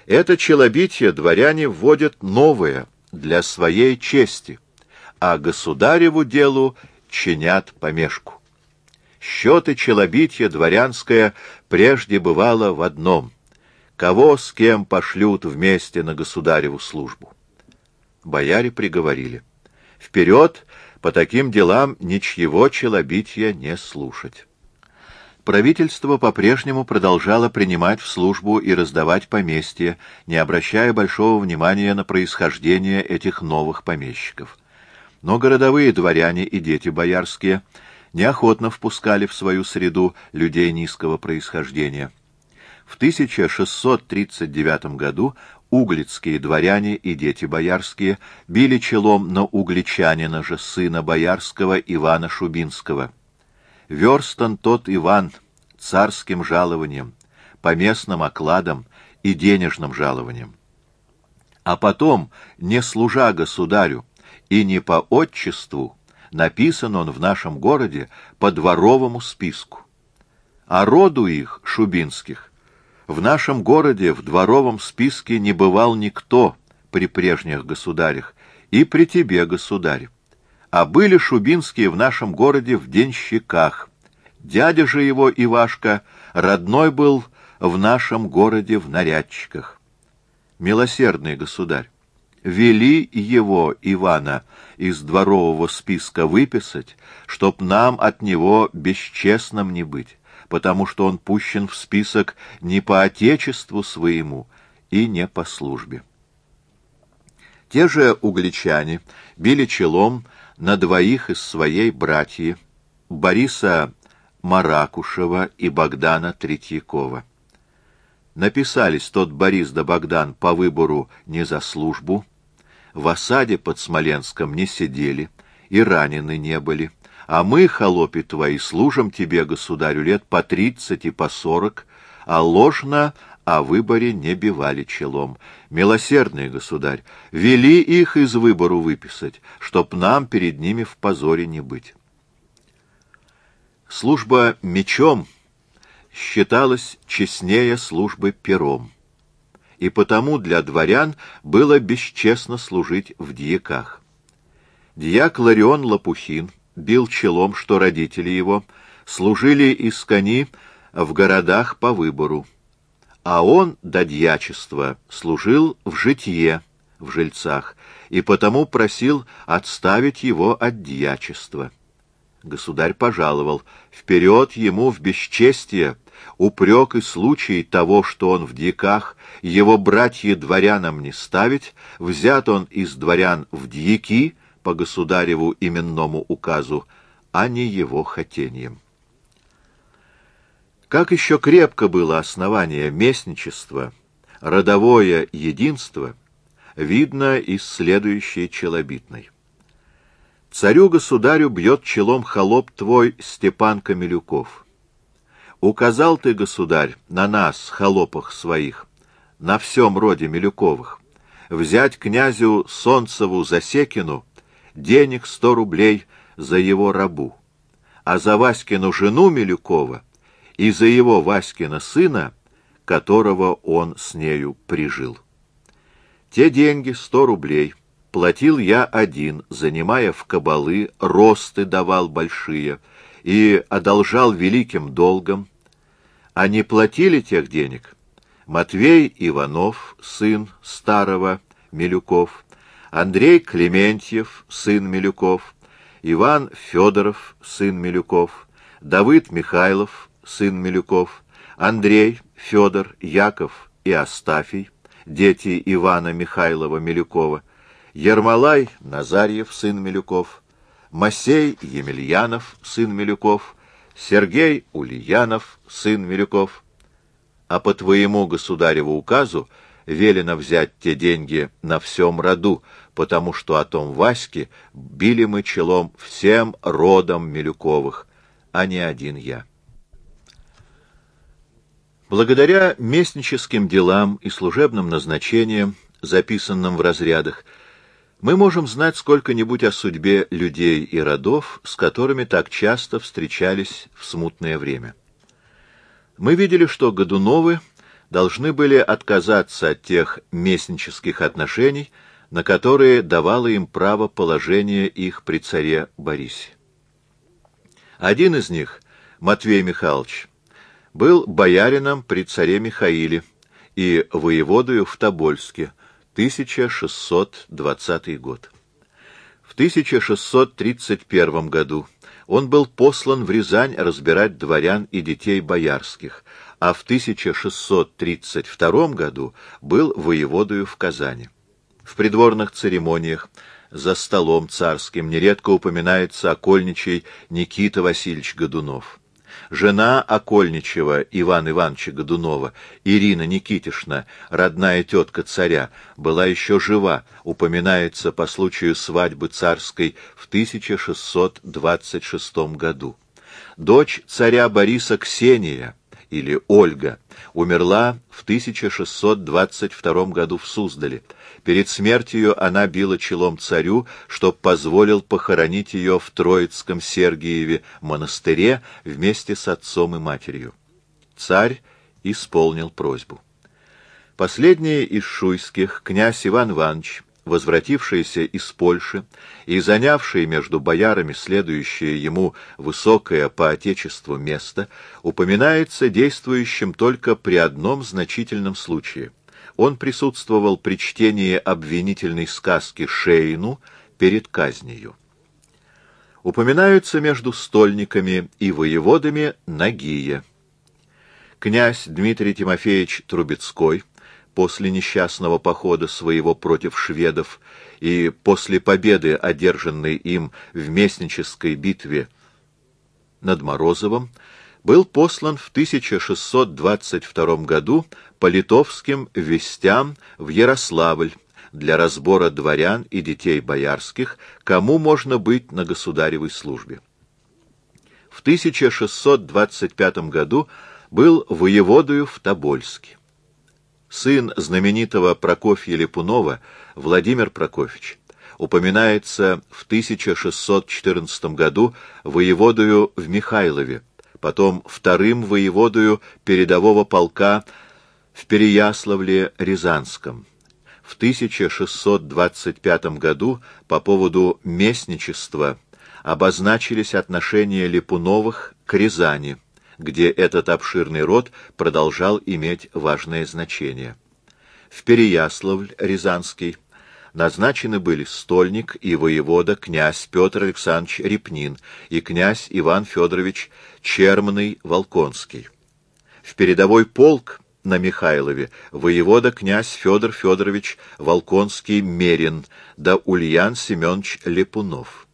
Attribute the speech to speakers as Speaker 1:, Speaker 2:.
Speaker 1: Это челобитие дворяне вводят новое для своей чести, а государеву делу чинят помешку. Счеты челобития дворянское прежде бывало в одном: кого с кем пошлют вместе на государеву службу. Бояре приговорили: вперед по таким делам ничьего челобития не слушать. Правительство по-прежнему продолжало принимать в службу и раздавать поместья, не обращая большого внимания на происхождение этих новых помещиков. Но городовые дворяне и дети боярские неохотно впускали в свою среду людей низкого происхождения. В 1639 году углицкие дворяне и дети боярские били челом на угличанина же, сына боярского Ивана Шубинского. Верстан тот Иван царским жалованием, поместным окладом и денежным жалованием. А потом, не служа государю и не по отчеству, написан он в нашем городе по дворовому списку. А роду их, Шубинских, в нашем городе в дворовом списке не бывал никто при прежних государях и при тебе, государь. А были Шубинские в нашем городе в денщиках. Дядя же его, Ивашка, родной был в нашем городе в нарядчиках. Милосердный государь, вели его, Ивана, из дворового списка выписать, чтоб нам от него бесчестным не быть, потому что он пущен в список не по отечеству своему и не по службе. Те же угличане били челом на двоих из своей братьи, Бориса Маракушева и Богдана Третьякова. Написались тот Борис да Богдан по выбору не за службу, в осаде под Смоленском не сидели и ранены не были, а мы, холопи твои, служим тебе, государю, лет по 30 и по 40, а ложно о выборе не бивали челом. Милосердный государь, вели их из выбору выписать, чтоб нам перед ними в позоре не быть. Служба мечом считалась честнее службы пером, и потому для дворян было бесчестно служить в дьяках. Дьяк Ларион Лопухин бил челом, что родители его служили из кони в городах по выбору, а он до дьячества служил в житье, в жильцах, и потому просил отставить его от дьячества. Государь пожаловал: вперед ему в бесчестие, упрек и случай того, что он в дьяках, его братья дворянам не ставить, взят он из дворян в дьяки по государеву именному указу, а не его хотением. Как еще крепко было основание местничества, родовое единство, видно из следующей челобитной. Царю-государю бьет челом холоп твой Степан Камелюков. Указал ты, государь, на нас, холопах своих, на всем роде Милюковых, взять князю Солнцеву Засекину денег 100 рублей за его рабу, а за Васькину жену Милюкова и за его Васькина сына, которого он с нею прижил. Те деньги, 100 рублей, платил я один, занимая в кабалы, росты давал большие и одолжал великим долгом, а не платили тех денег Матвей Иванов, сын старого Милюков, Андрей Клементьев, сын Милюков, Иван Федоров, сын Милюков, Давыд Михайлов, сын Милюков, Андрей, Федор, Яков и Астафий, дети Ивана Михайлова Милюкова, Ермолай Назарьев, сын Милюков, Масей Емельянов, сын Милюков, Сергей Ульянов, сын Милюков. А по твоему государеву указу велено взять те деньги на всем роду, потому что о том Ваське били мы челом всем родом Милюковых, а не один я. Благодаря местническим делам и служебным назначениям, записанным в разрядах, мы можем знать сколько-нибудь о судьбе людей и родов, с которыми так часто встречались в смутное время. Мы видели, что Годуновы должны были отказаться от тех местнических отношений, на которые давало им право положение их при царе Борисе. Один из них, Матвей Михайлович, был боярином при царе Михаиле и воеводою в Тобольске, 1620 год. В 1631 году он был послан в Рязань разбирать дворян и детей боярских, а в 1632 году был воеводою в Казани. В придворных церемониях за столом царским нередко упоминается окольничий Никита Васильевич Годунов. Жена окольничего Ивана Ивановича Годунова, Ирина Никитишна, родная тетка царя, была еще жива, упоминается по случаю свадьбы царской в 1626 году. Дочь царя Бориса Ксения, или Ольга, умерла в 1622 году в Суздале. Перед смертью она била челом царю, чтоб позволил похоронить ее в Троицком Сергиеве монастыре вместе с отцом и матерью. Царь исполнил просьбу. Последний из шуйских, князь Иван Иванович, возвратившийся из Польши и занявший между боярами следующее ему высокое по отечеству место, упоминается действующим только при одном значительном случае. Он присутствовал при чтении обвинительной сказки Шейну перед казнью. Упоминаются между стольниками и воеводами нагие. Князь Дмитрий Тимофеевич Трубецкой после несчастного похода своего против шведов и после победы, одержанной им в Местнической битве над Морозовым, был послан в 1622 году по литовским вестям в Ярославль для разбора дворян и детей боярских, кому можно быть на государевой службе. В 1625 году был воеводою в Тобольске. Сын знаменитого Прокофья Липунова, Владимир Прокофьевич, упоминается в 1614 году воеводою в Михайлове, потом вторым воеводою передового полка в Переяславле-Рязанском. В 1625 году по поводу местничества обозначились отношения Липуновых к Рязани, где этот обширный род продолжал иметь важное значение. В Переяславль-Рязанский назначены были стольник и воевода князь Петр Александрович Репнин и князь Иван Федорович Чермный-Волконский. В передовой полк на Михайлове воевода князь Федор Федорович Волконский-Мерин да Ульян Семенович Липунов.